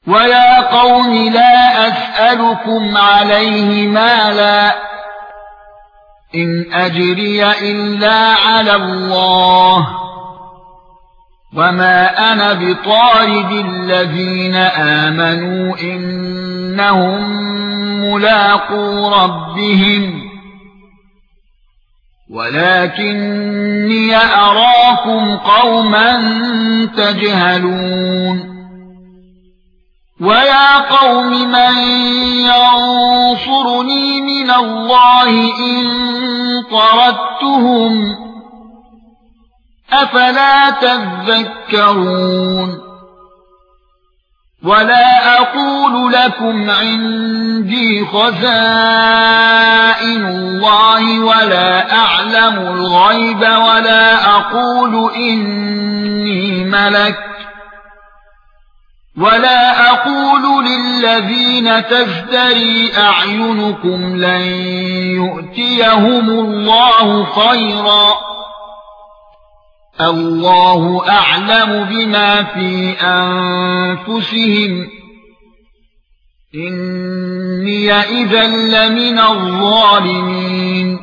ويا قوم لا أسألكم عليه مالا إن أجري إلا على الله وما أنا بطارد الذين آمنوا إنهم ملاقو ربهم ولكني أراكم قوما تجهلون ويا قوم من ينصرني من الله إن طردتهم أفلا تذكرون ولا أقول لكم عندي خزائن الله ولا أعلم الغيب ولا أقول إني ملك ولا أقول للذين تزدري أعينكم لن يؤتيهم الله خيرا الله أعلم بما في أنفسهم إني إذا لمن الظالمين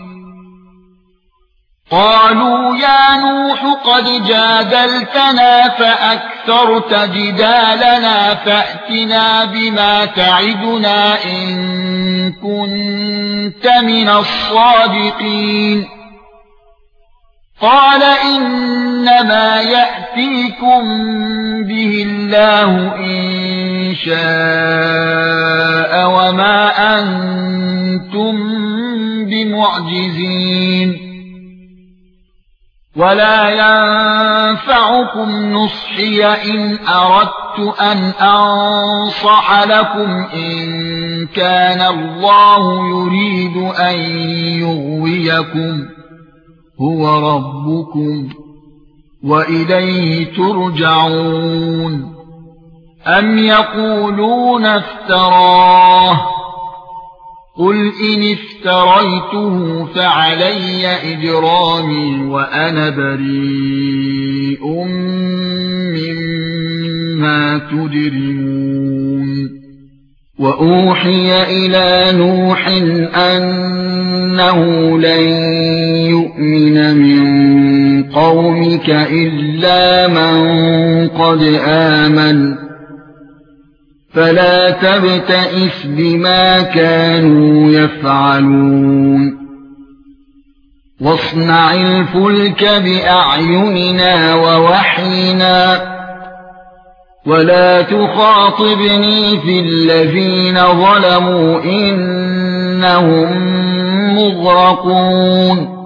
قالوا يا نوح قد جادلتنا فأكثرت جدالنا فأتنا بما تعدنا إن كنت من الصادقين قال إنما يأتيكم به الله إن شاء وما أنتم بمعجزين ولا ينفعكم نصحي إن أردت أن أنصح لكم إن كان الله يريد أن يغويكم هو ربكم وإليه ترجعون أم يقولون افتراه قل إن افتريته فعلي إجرامي وأنا بريء مما تجرمون وأوحي إلى نوح أنه لن يؤمن من قومك إلا من قد آمن فلا تبتئس بما كانوا يفعلون واصنع الفلك بأعيننا ووحينا ولا تخاطبني في الذين ظلموا إنهم مغرقون